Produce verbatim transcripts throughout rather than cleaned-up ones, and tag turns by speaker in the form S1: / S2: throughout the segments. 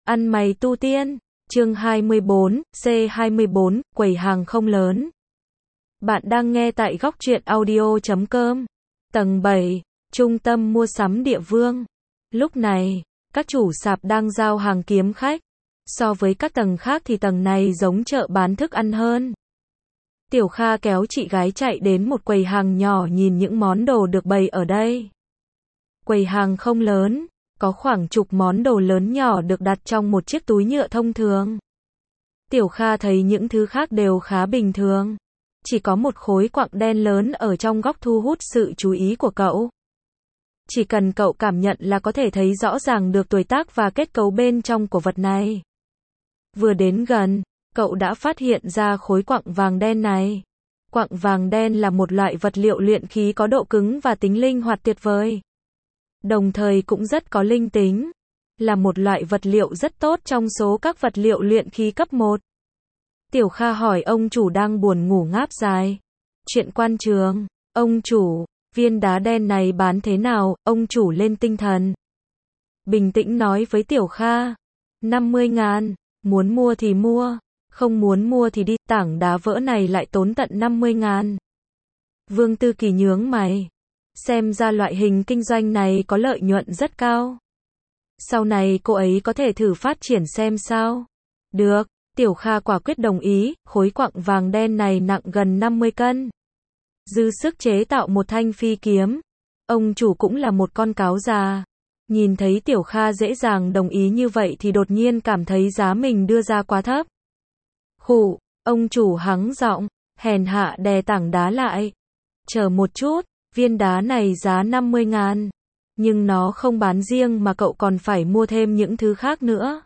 S1: Ăn mày tu tiên, chương hai mươi bốn, C hai mươi bốn, quầy hàng không lớn. Bạn đang nghe tại góc truyện audio chấm com. Tầng bảy, trung tâm mua sắm địa vương. Lúc này, các chủ sạp đang giao hàng kiếm khách. So với các tầng khác thì tầng này giống chợ bán thức ăn hơn. Tiểu Kha kéo chị gái chạy đến một quầy hàng nhỏ nhìn những món đồ được bày ở đây. Quầy hàng không lớn, có khoảng chục món đồ lớn nhỏ được đặt trong một chiếc túi nhựa thông thường. Tiểu Kha thấy những thứ khác đều khá bình thường. Chỉ có một khối quặng đen lớn ở trong góc thu hút sự chú ý của cậu. Chỉ cần cậu cảm nhận là có thể thấy rõ ràng được tuổi tác và kết cấu bên trong của vật này. Vừa đến gần, cậu đã phát hiện ra khối quặng vàng đen này. Quặng vàng đen là một loại vật liệu luyện khí có độ cứng và tính linh hoạt tuyệt vời. Đồng thời cũng rất có linh tính. Là một loại vật liệu rất tốt trong số các vật liệu luyện khí cấp một. Tiểu Kha hỏi ông chủ đang buồn ngủ ngáp dài. Chuyện quan trường, ông chủ, viên đá đen này bán thế nào, ông chủ lên tinh thần. Bình tĩnh nói với Tiểu Kha. năm mươi ngàn, muốn mua thì mua, không muốn mua thì đi, tảng đá vỡ này lại tốn tận năm mươi ngàn. Vương Tư Kỳ nhướng mày. Xem ra loại hình kinh doanh này có lợi nhuận rất cao. Sau này cô ấy có thể thử phát triển xem sao. Được, Tiểu Kha quả quyết đồng ý, khối quặng vàng đen này nặng gần năm mươi cân. Dư sức chế tạo một thanh phi kiếm. Ông chủ cũng là một con cáo già. Nhìn thấy Tiểu Kha dễ dàng đồng ý như vậy thì đột nhiên cảm thấy giá mình đưa ra quá thấp. Khụ, ông chủ hắng giọng, hèn hạ đè tảng đá lại. Chờ một chút. Viên đá này giá năm mươi ngàn. Nhưng nó không bán riêng mà cậu còn phải mua thêm những thứ khác nữa.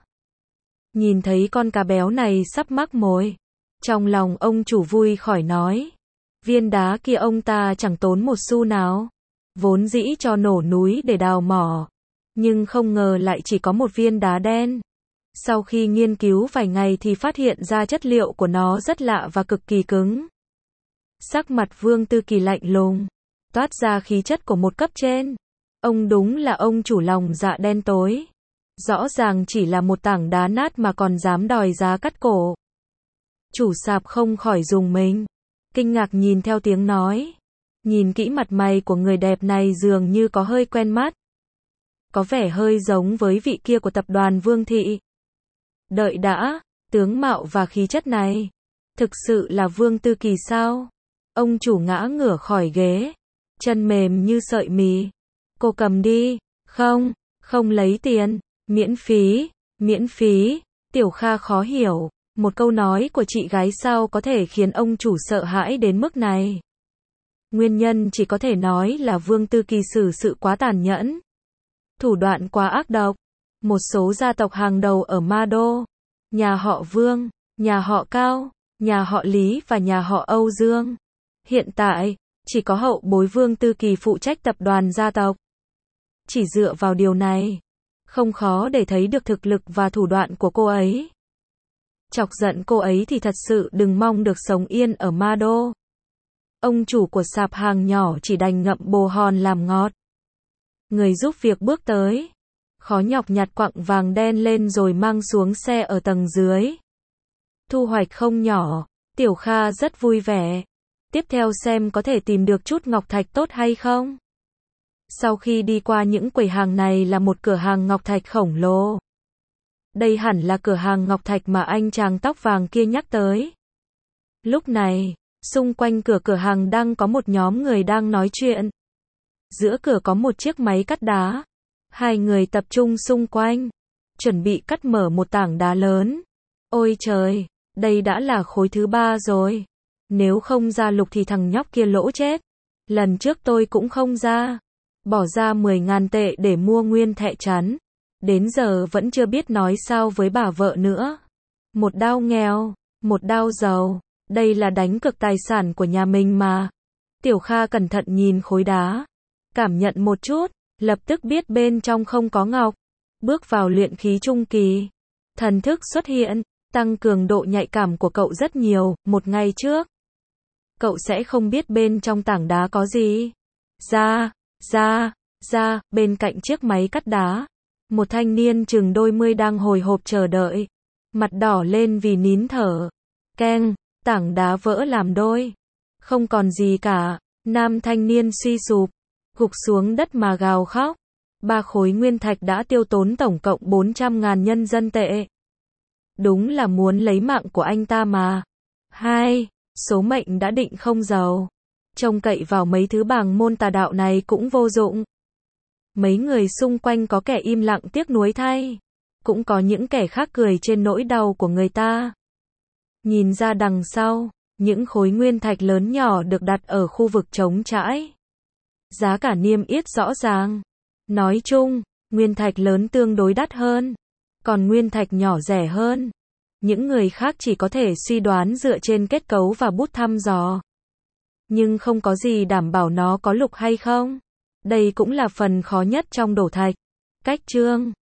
S1: Nhìn thấy con cá béo này sắp mắc mồi. Trong lòng ông chủ vui khỏi nói. Viên đá kia ông ta chẳng tốn một xu nào. Vốn dĩ cho nổ núi để đào mỏ. Nhưng không ngờ lại chỉ có một viên đá đen. Sau khi nghiên cứu vài ngày thì phát hiện ra chất liệu của nó rất lạ và cực kỳ cứng. Sắc mặt Vương Tư Kỳ lạnh lùng. Toát ra khí chất của một cấp trên. Ông đúng là ông chủ lòng dạ đen tối. Rõ ràng chỉ là một tảng đá nát mà còn dám đòi giá cắt cổ. Chủ sạp không khỏi rùng mình. Kinh ngạc nhìn theo tiếng nói. Nhìn kỹ mặt mày của người đẹp này dường như có hơi quen mắt. Có vẻ hơi giống với vị kia của tập đoàn Vương Thị. Đợi đã, tướng mạo và khí chất này. Thực sự là Vương Tư Kỳ sao? Ông chủ ngã ngửa khỏi ghế. Chân mềm như sợi mì. Cô cầm đi. Không, không lấy tiền. Miễn phí, miễn phí. Tiểu Kha khó hiểu. Một câu nói của chị gái sao có thể khiến ông chủ sợ hãi đến mức này. Nguyên nhân chỉ có thể nói là Vương Tư Kỳ xử sự quá tàn nhẫn. Thủ đoạn quá ác độc. Một số gia tộc hàng đầu ở Ma Đô. Nhà họ Vương, nhà họ Cao, nhà họ Lý và nhà họ Âu Dương. Hiện tại, chỉ có hậu bối Vương Tư Kỳ phụ trách tập đoàn gia tộc. Chỉ dựa vào điều này, không khó để thấy được thực lực và thủ đoạn của cô ấy. Chọc giận cô ấy thì thật sự đừng mong được sống yên ở Ma Đô. Ông chủ của sạp hàng nhỏ chỉ đành ngậm bồ hòn làm ngọt. Người giúp việc bước tới. Khó nhọc nhặt quặng vàng đen lên rồi mang xuống xe ở tầng dưới. Thu hoạch không nhỏ, Tiểu Kha rất vui vẻ. Tiếp theo xem có thể tìm được chút ngọc thạch tốt hay không. Sau khi đi qua những quầy hàng này là một cửa hàng ngọc thạch khổng lồ. Đây hẳn là cửa hàng ngọc thạch mà anh chàng tóc vàng kia nhắc tới. Lúc này, xung quanh cửa cửa hàng đang có một nhóm người đang nói chuyện. Giữa cửa có một chiếc máy cắt đá. Hai người tập trung xung quanh, chuẩn bị cắt mở một tảng đá lớn. Ôi trời, đây đã là khối thứ ba rồi. Nếu không ra lục thì thằng nhóc kia lỗ chết. Lần trước tôi cũng không ra. Bỏ ra mười ngàn tệ để mua nguyên thẻ chắn. Đến giờ vẫn chưa biết nói sao với bà vợ nữa. Một đao nghèo, một đao giàu. Đây là đánh cược tài sản của nhà mình mà. Tiểu Kha cẩn thận nhìn khối đá. Cảm nhận một chút, lập tức biết bên trong không có ngọc. Bước vào luyện khí trung kỳ. Thần thức xuất hiện, tăng cường độ nhạy cảm của cậu rất nhiều. Một ngày trước, cậu sẽ không biết bên trong tảng đá có gì. Ra, ra, ra, bên cạnh chiếc máy cắt đá. Một thanh niên chừng đôi mươi đang hồi hộp chờ đợi. Mặt đỏ lên vì nín thở. Keng, tảng đá vỡ làm đôi. Không còn gì cả. Nam thanh niên suy sụp. Gục xuống đất mà gào khóc. Ba khối nguyên thạch đã tiêu tốn tổng cộng bốn trăm ngàn nhân dân tệ. Đúng là muốn lấy mạng của anh ta mà. Hai, số mệnh đã định không giàu. Trông cậy vào mấy thứ bàng môn tà đạo này cũng vô dụng. Mấy người xung quanh có kẻ im lặng tiếc nuối thay. Cũng có những kẻ khác cười trên nỗi đau của người ta. Nhìn ra đằng sau, những khối nguyên thạch lớn nhỏ được đặt ở khu vực trống trãi. Giá cả niêm yết rõ ràng. Nói chung, nguyên thạch lớn tương đối đắt hơn, còn nguyên thạch nhỏ rẻ hơn. Những người khác chỉ có thể suy đoán dựa trên kết cấu và bút thăm dò. Nhưng không có gì đảm bảo nó có lục hay không. Đây cũng là phần khó nhất trong đổ thạch. Cách chương